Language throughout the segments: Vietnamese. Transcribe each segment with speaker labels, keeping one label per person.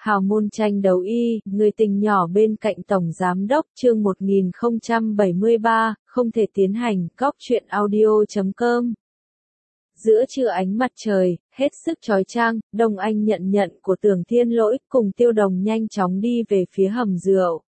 Speaker 1: Hào môn tranh đấu y, người tình nhỏ bên cạnh Tổng Giám đốc chương 1073, không thể tiến hành, góc truyện audio.com. Giữa trưa ánh mặt trời, hết sức chói chang, Đông Anh nhận của Tưởng Thiên Lỗi, cùng Tiêu Đồng nhanh chóng đi về phía hầm rượu.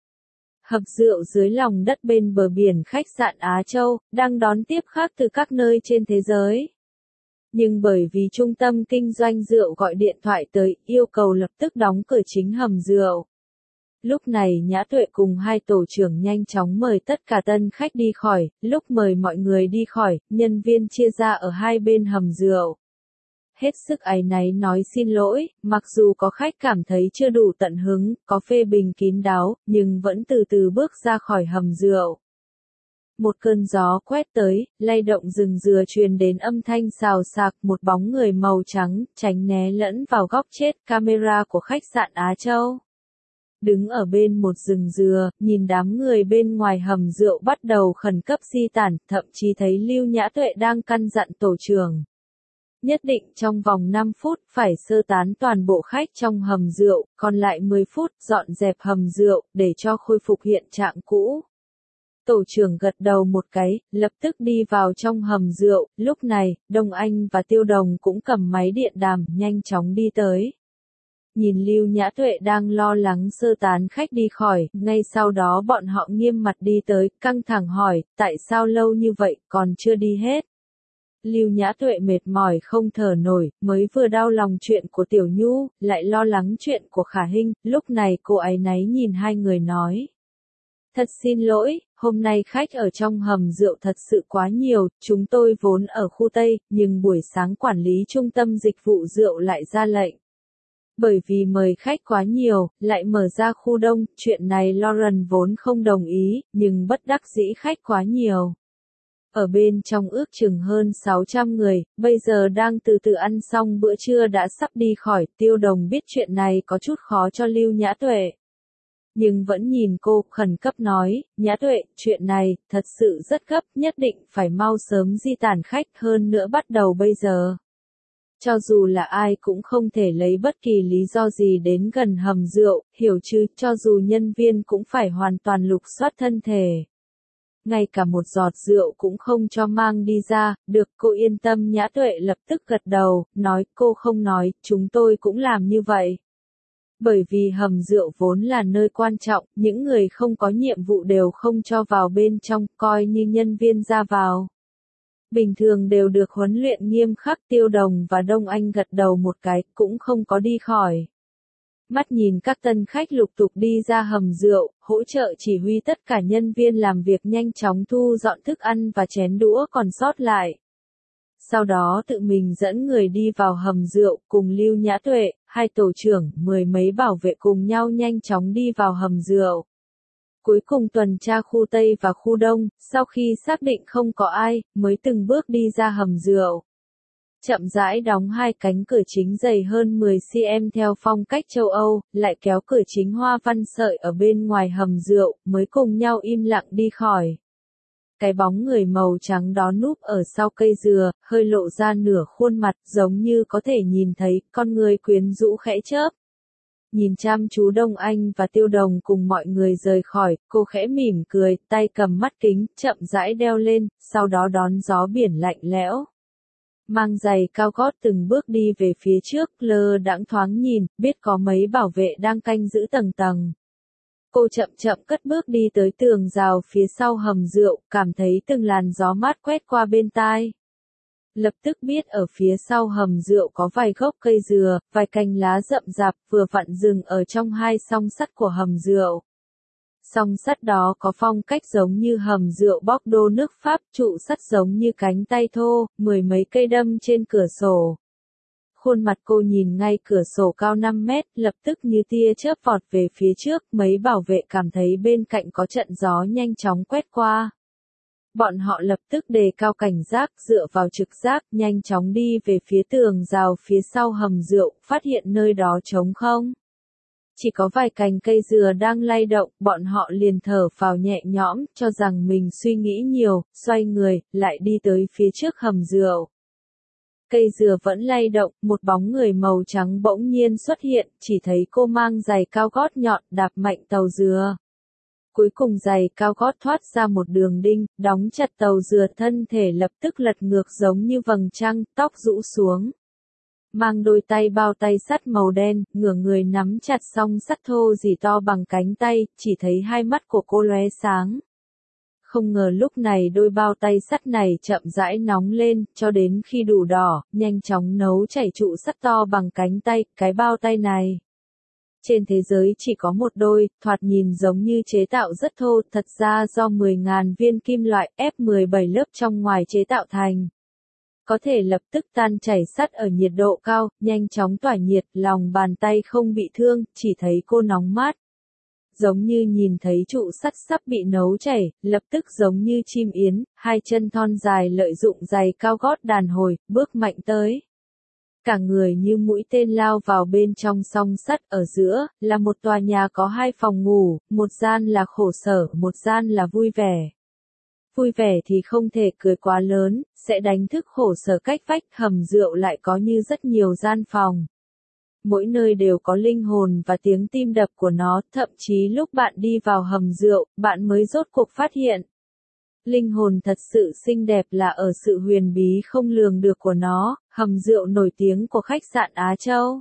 Speaker 1: Hầm rượu dưới lòng đất bên bờ biển khách sạn Á Châu, đang đón tiếp khách từ các nơi trên thế giới. Nhưng bởi vì trung tâm kinh doanh rượu gọi điện thoại tới, yêu cầu lập tức đóng cửa chính hầm rượu. Lúc này Nhã Tuệ cùng hai tổ trưởng nhanh chóng mời tất cả tân khách đi khỏi, lúc mời mọi người đi khỏi, nhân viên chia ra ở hai bên hầm rượu. Hết sức áy náy nói xin lỗi, mặc dù có khách cảm thấy chưa đủ tận hứng, có phê bình kín đáo, nhưng vẫn từ từ bước ra khỏi hầm rượu. Một cơn gió quét tới, lay động rừng dừa truyền đến âm thanh xào xạc, một bóng người màu trắng, tránh né lẫn vào góc chết camera của khách sạn Á Châu. Đứng ở bên một rừng dừa, nhìn đám người bên ngoài hầm rượu bắt đầu khẩn cấp di tản, thậm chí thấy Lưu Nhã Tuệ đang căn dặn tổ trưởng. Nhất định trong vòng 5 phút phải sơ tán toàn bộ khách trong hầm rượu, còn lại 10 phút dọn dẹp hầm rượu, để cho khôi phục hiện trạng cũ. Tổ trưởng gật đầu một cái, lập tức đi vào trong hầm rượu, lúc này, Đông Anh và Tiêu Đồng cũng cầm máy điện đàm, nhanh chóng đi tới. Nhìn Lưu Nhã Tuệ đang lo lắng sơ tán khách đi khỏi, ngay sau đó bọn họ nghiêm mặt đi tới, căng thẳng hỏi, tại sao lâu như vậy, còn chưa đi hết. Lưu Nhã Tuệ mệt mỏi không thở nổi, mới vừa đau lòng chuyện của Tiểu Nhu, lại lo lắng chuyện của Khả Hinh, lúc này cô áy náy nhìn hai người nói. Thật xin lỗi, hôm nay khách ở trong hầm rượu thật sự quá nhiều, chúng tôi vốn ở khu Tây, nhưng buổi sáng quản lý trung tâm dịch vụ rượu lại ra lệnh. Bởi vì mời khách quá nhiều, lại mở ra khu Đông, chuyện này Lauren vốn không đồng ý, nhưng bất đắc dĩ khách quá nhiều. Ở bên trong ước chừng hơn 600 người, bây giờ đang từ từ ăn xong bữa trưa đã sắp đi khỏi, Tiêu Đồng biết chuyện này có chút khó cho Lưu Nhã Tuệ. Nhưng vẫn nhìn cô, khẩn cấp nói, Nhã Tuệ, chuyện này, thật sự rất gấp, nhất định phải mau sớm di tản khách hơn nữa bắt đầu bây giờ. Cho dù là ai cũng không thể lấy bất kỳ lý do gì đến gần hầm rượu, hiểu chứ, cho dù nhân viên cũng phải hoàn toàn lục soát thân thể. Ngay cả một giọt rượu cũng không cho mang đi ra, được cô yên tâm. Nhã Tuệ lập tức gật đầu, nói cô không nói, chúng tôi cũng làm như vậy. Bởi vì hầm rượu vốn là nơi quan trọng, những người không có nhiệm vụ đều không cho vào bên trong, coi như nhân viên ra vào. Bình thường đều được huấn luyện nghiêm khắc. Tiêu Đồng và Đông Anh gật đầu một cái, cũng không có đi khỏi. Mắt nhìn các tân khách lục tục đi ra hầm rượu, hỗ trợ chỉ huy tất cả nhân viên làm việc nhanh chóng thu dọn thức ăn và chén đũa còn sót lại. Sau đó tự mình dẫn người đi vào hầm rượu, cùng Lưu Nhã Tuệ, hai tổ trưởng, 10 mấy bảo vệ cùng nhau nhanh chóng đi vào hầm rượu. Cuối cùng tuần tra khu Tây và khu Đông, sau khi xác định không có ai, mới từng bước đi ra hầm rượu. Chậm rãi đóng hai cánh cửa chính dày hơn 10 cm theo phong cách châu Âu, lại kéo cửa chính hoa văn sợi ở bên ngoài hầm rượu, mới cùng nhau im lặng đi khỏi. Cái bóng người màu trắng đó núp ở sau cây dừa, hơi lộ ra nửa khuôn mặt, giống như có thể nhìn thấy, con người quyến rũ khẽ chớp. Nhìn chăm chú Đông Anh và Tiêu Đồng cùng mọi người rời khỏi, cô khẽ mỉm cười, tay cầm mắt kính, chậm rãi đeo lên, sau đó đón gió biển lạnh lẽo. Mang giày cao gót từng bước đi về phía trước, lơ đãng thoáng nhìn, biết có mấy bảo vệ đang canh giữ tầng tầng. Cô chậm chậm cất bước đi tới tường rào phía sau hầm rượu, cảm thấy từng làn gió mát quét qua bên tai. Lập tức biết ở phía sau hầm rượu có vài gốc cây dừa, vài cành lá rậm rạp, vừa vặn dừng ở trong hai song sắt của hầm rượu. Song sắt đó có phong cách giống như hầm rượu Bordeaux nước Pháp, trụ sắt giống như cánh tay thô, 10 mấy cây đâm trên cửa sổ. Khuôn mặt cô nhìn ngay cửa sổ cao 5 mét, lập tức như tia chớp vọt về phía trước, mấy bảo vệ cảm thấy bên cạnh có trận gió nhanh chóng quét qua. Bọn họ lập tức đề cao cảnh giác, dựa vào trực giác, nhanh chóng đi về phía tường rào phía sau hầm rượu, phát hiện nơi đó trống không. Chỉ có vài cành cây dừa đang lay động, bọn họ liền thở phào nhẹ nhõm, cho rằng mình suy nghĩ nhiều, xoay người, lại đi tới phía trước hầm rượu. Cây dừa vẫn lay động, một bóng người màu trắng bỗng nhiên xuất hiện, chỉ thấy cô mang giày cao gót nhọn đạp mạnh tàu dừa. Cuối cùng giày cao gót thoát ra một đường đinh, đóng chặt tàu dừa, thân thể lập tức lật ngược giống như vầng trăng, tóc rũ xuống. Mang đôi tay bao tay sắt màu đen, ngửa người nắm chặt song sắt thô rỉ to bằng cánh tay, chỉ thấy hai mắt của cô lóe sáng. Không ngờ lúc này đôi bao tay sắt này chậm rãi nóng lên, cho đến khi đủ đỏ, nhanh chóng nấu chảy trụ sắt to bằng cánh tay, cái bao tay này. Trên thế giới chỉ có một đôi, thoạt nhìn giống như chế tạo rất thô, thật ra do 10.000 viên kim loại ép 17 lớp trong ngoài chế tạo thành. Có thể lập tức tan chảy sắt ở nhiệt độ cao, nhanh chóng tỏa nhiệt, lòng bàn tay không bị thương, chỉ thấy cô nóng mát. Giống như nhìn thấy trụ sắt sắp bị nấu chảy, lập tức giống như chim yến, hai chân thon dài lợi dụng giày cao gót đàn hồi, bước mạnh tới. Cả người như mũi tên lao vào bên trong song sắt, ở giữa, là một tòa nhà có hai phòng ngủ, một gian là khổ sở, một gian là vui vẻ. Vui vẻ thì không thể cười quá lớn, sẽ đánh thức khổ sở cách vách, hầm rượu lại có như rất nhiều gian phòng. Mỗi nơi đều có linh hồn và tiếng tim đập của nó, thậm chí lúc bạn đi vào hầm rượu, bạn mới rốt cuộc phát hiện. Linh hồn thật sự xinh đẹp là ở sự huyền bí không lường được của nó, hầm rượu nổi tiếng của khách sạn Á Châu.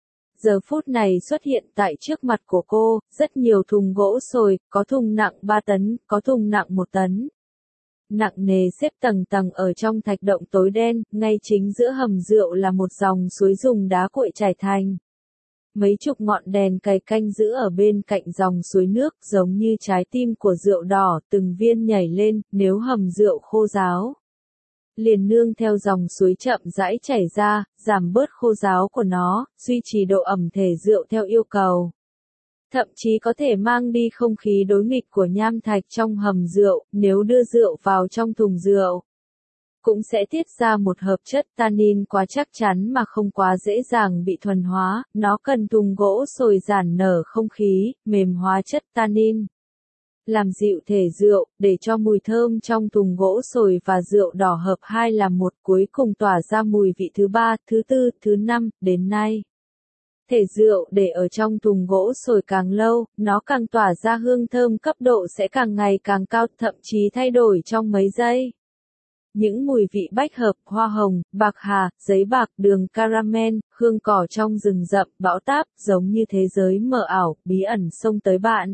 Speaker 1: Giờ phút này xuất hiện tại trước mặt của cô, rất nhiều thùng gỗ sồi, có thùng nặng 3 tấn, có thùng nặng 1 tấn. Nặng nề xếp tầng tầng ở trong thạch động tối đen, ngay chính giữa hầm rượu là một dòng suối dùng đá cuội chảy thành. Mấy chục ngọn đèn cày canh giữ ở bên cạnh dòng suối nước, giống như trái tim của rượu đỏ, từng viên nhảy lên, nếu hầm rượu khô ráo. Liền nương theo dòng suối chậm rãi chảy ra, giảm bớt khô ráo của nó, duy trì độ ẩm thể rượu theo yêu cầu. Thậm chí có thể mang đi không khí đối nghịch của nham thạch trong hầm rượu, nếu đưa rượu vào trong thùng rượu. Cũng sẽ tiết ra một hợp chất tannin quá chắc chắn mà không quá dễ dàng bị thuần hóa, nó cần thùng gỗ sồi giản nở không khí, mềm hóa chất tannin. Làm dịu thể rượu, để cho mùi thơm trong thùng gỗ sồi và rượu đỏ hợp hai làm một, cuối cùng tỏa ra mùi vị thứ 3, thứ 4, thứ 5, đến nay. Thể rượu để ở trong thùng gỗ sồi càng lâu, nó càng tỏa ra hương thơm, cấp độ sẽ càng ngày càng cao, thậm chí thay đổi trong mấy giây. Những mùi vị bách hợp, hoa hồng, bạc hà, giấy bạc, đường caramel, hương cỏ trong rừng rậm, bão táp, giống như thế giới mờ ảo, bí ẩn xông tới bạn.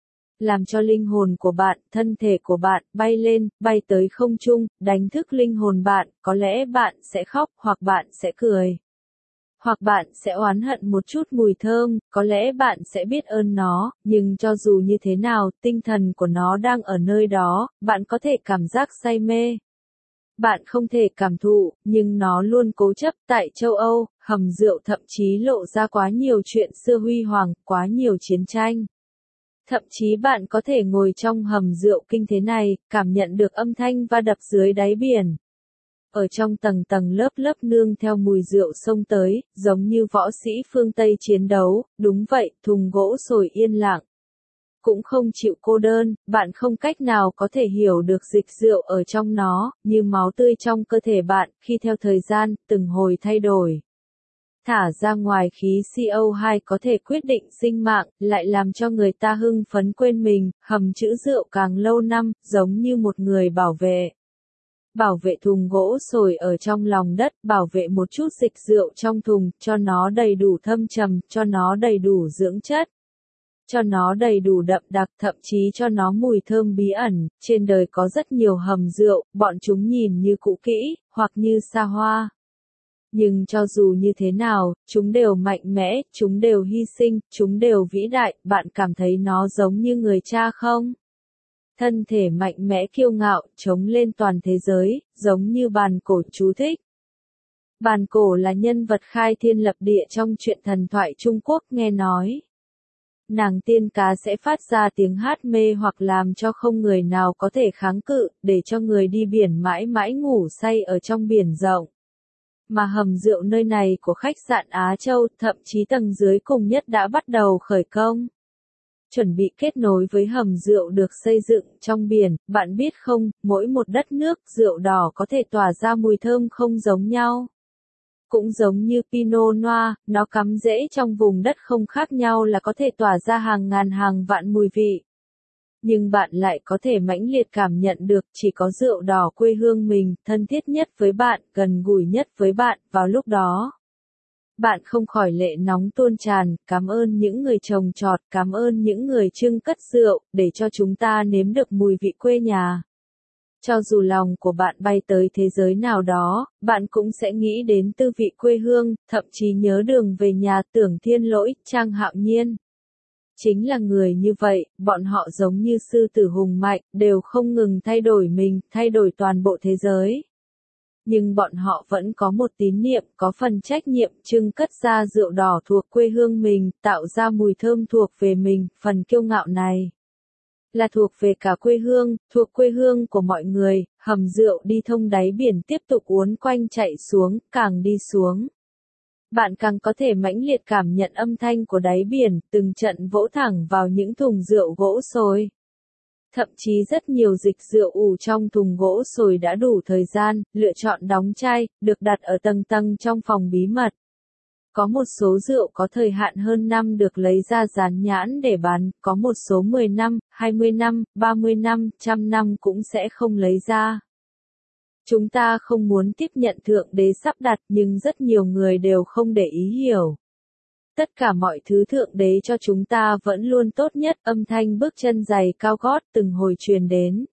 Speaker 1: Làm cho linh hồn của bạn, thân thể của bạn, bay lên, bay tới không trung, đánh thức linh hồn bạn, có lẽ bạn sẽ khóc, hoặc bạn sẽ cười. Hoặc bạn sẽ oán hận một chút mùi thơm, có lẽ bạn sẽ biết ơn nó, nhưng cho dù như thế nào, tinh thần của nó đang ở nơi đó, bạn có thể cảm giác say mê. Bạn không thể cảm thụ, nhưng nó luôn cố chấp. Tại châu Âu, hầm rượu thậm chí lộ ra quá nhiều chuyện xưa huy hoàng, quá nhiều chiến tranh. Thậm chí bạn có thể ngồi trong hầm rượu kinh thế này, cảm nhận được âm thanh va đập dưới đáy biển. Ở trong tầng tầng lớp lớp nương theo mùi rượu xông tới, giống như võ sĩ phương Tây chiến đấu, đúng vậy, thùng gỗ sồi yên lặng. Cũng không chịu cô đơn, bạn không cách nào có thể hiểu được dịch rượu ở trong nó, như máu tươi trong cơ thể bạn, khi theo thời gian, từng hồi thay đổi. Thả ra ngoài khí CO2 có thể quyết định sinh mạng, lại làm cho người ta hưng phấn quên mình, hầm trữ rượu càng lâu năm, giống như một người bảo vệ. Bảo vệ thùng gỗ sồi ở trong lòng đất, bảo vệ một chút dịch rượu trong thùng, cho nó đầy đủ thâm trầm, cho nó đầy đủ dưỡng chất. Cho nó đầy đủ đậm đặc, thậm chí cho nó mùi thơm bí ẩn. Trên đời có rất nhiều hầm rượu, bọn chúng nhìn như cũ kỹ, hoặc như xa hoa. Nhưng cho dù như thế nào, chúng đều mạnh mẽ, chúng đều hy sinh, chúng đều vĩ đại, bạn cảm thấy nó giống như người cha không? Thân thể mạnh mẽ kiêu ngạo, chống lên toàn thế giới, giống như bàn cổ chú thích. Bàn cổ là nhân vật khai thiên lập địa trong truyện thần thoại Trung Quốc, nghe nói. Nàng tiên cá sẽ phát ra tiếng hát mê hoặc làm cho không người nào có thể kháng cự, để cho người đi biển mãi mãi ngủ say ở trong biển rộng. Mà hầm rượu nơi này của khách sạn Á Châu, thậm chí tầng dưới cùng nhất đã bắt đầu khởi công. Chuẩn bị kết nối với hầm rượu được xây dựng trong biển, bạn biết không, mỗi một đất nước rượu đỏ có thể tỏa ra mùi thơm không giống nhau. cũng giống như Pinot Noir, nó cắm rễ trong vùng đất không khác nhau là có thể tỏa ra hàng ngàn hàng vạn mùi vị. Nhưng bạn lại có thể mãnh liệt cảm nhận được chỉ có rượu đỏ quê hương mình, thân thiết nhất với bạn, gần gũi nhất với bạn, vào lúc đó. Bạn không khỏi lệ nóng tuôn tràn, cảm ơn những người trồng trọt, cảm ơn những người chưng cất rượu, để cho chúng ta nếm được mùi vị quê nhà. Cho dù lòng của bạn bay tới thế giới nào đó, bạn cũng sẽ nghĩ đến tư vị quê hương, thậm chí nhớ đường về nhà Tưởng Thiên Lỗi, Trang Hạo Nhiên. Chính là người như vậy, bọn họ giống như sư tử hùng mạnh, đều không ngừng thay đổi mình, thay đổi toàn bộ thế giới. Nhưng bọn họ vẫn có một tín niệm, có phần trách nhiệm trưng cất ra rượu đỏ thuộc quê hương mình, tạo ra mùi thơm thuộc về mình, phần kiêu ngạo này là thuộc về cả quê hương, thuộc quê hương của mọi người, hầm rượu đi thông đáy biển tiếp tục uốn quanh chạy xuống, càng đi xuống. Bạn càng có thể mãnh liệt cảm nhận âm thanh của đáy biển, từng trận vỗ thẳng vào những thùng rượu gỗ sồi. Thậm chí rất nhiều dịch rượu ủ trong thùng gỗ sồi đã đủ thời gian, lựa chọn đóng chai, được đặt ở tầng tầng trong phòng bí mật. Có một số rượu có thời hạn hơn năm được lấy ra dán nhãn để bán, có một số 10 năm, 20 năm, 30 năm, 100 năm cũng sẽ không lấy ra. Chúng ta không muốn tiếp nhận Thượng Đế sắp đặt nhưng rất nhiều người đều không để ý hiểu. Tất cả mọi thứ Thượng Đế cho chúng ta vẫn luôn tốt nhất, âm thanh bước chân giày cao gót từng hồi truyền đến.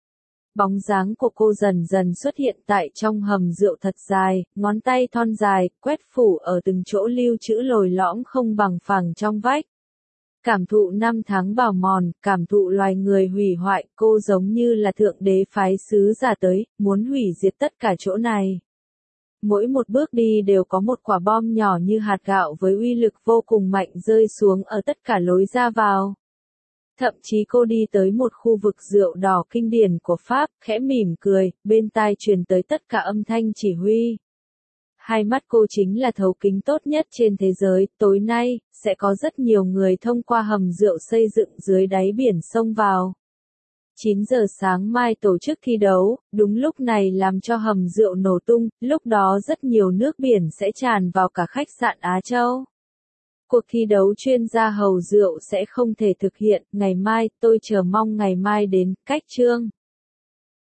Speaker 1: Bóng dáng của cô dần dần xuất hiện tại trong hầm rượu thật dài, ngón tay thon dài, quét phủ ở từng chỗ lưu trữ lồi lõm không bằng phẳng trong vách. Cảm thụ năm tháng bào mòn, cảm thụ loài người hủy hoại, cô giống như là Thượng Đế phái sứ giả tới, muốn hủy diệt tất cả chỗ này. Mỗi một bước đi đều có một quả bom nhỏ như hạt gạo với uy lực vô cùng mạnh rơi xuống ở tất cả lối ra vào. Thậm chí cô đi tới một khu vực rượu đỏ kinh điển của Pháp, khẽ mỉm cười, bên tai truyền tới tất cả âm thanh chỉ huy. Hai mắt cô chính là thấu kính tốt nhất trên thế giới, tối nay, sẽ có rất nhiều người thông qua hầm rượu xây dựng dưới đáy biển xông vào. 9 giờ sáng mai tổ chức thi đấu, đúng lúc này làm cho hầm rượu nổ tung, lúc đó rất nhiều nước biển sẽ tràn vào cả khách sạn Á Châu. Cuộc thi đấu chuyên gia hầu rượu sẽ không thể thực hiện, ngày mai, tôi chờ mong ngày mai đến, cách chương.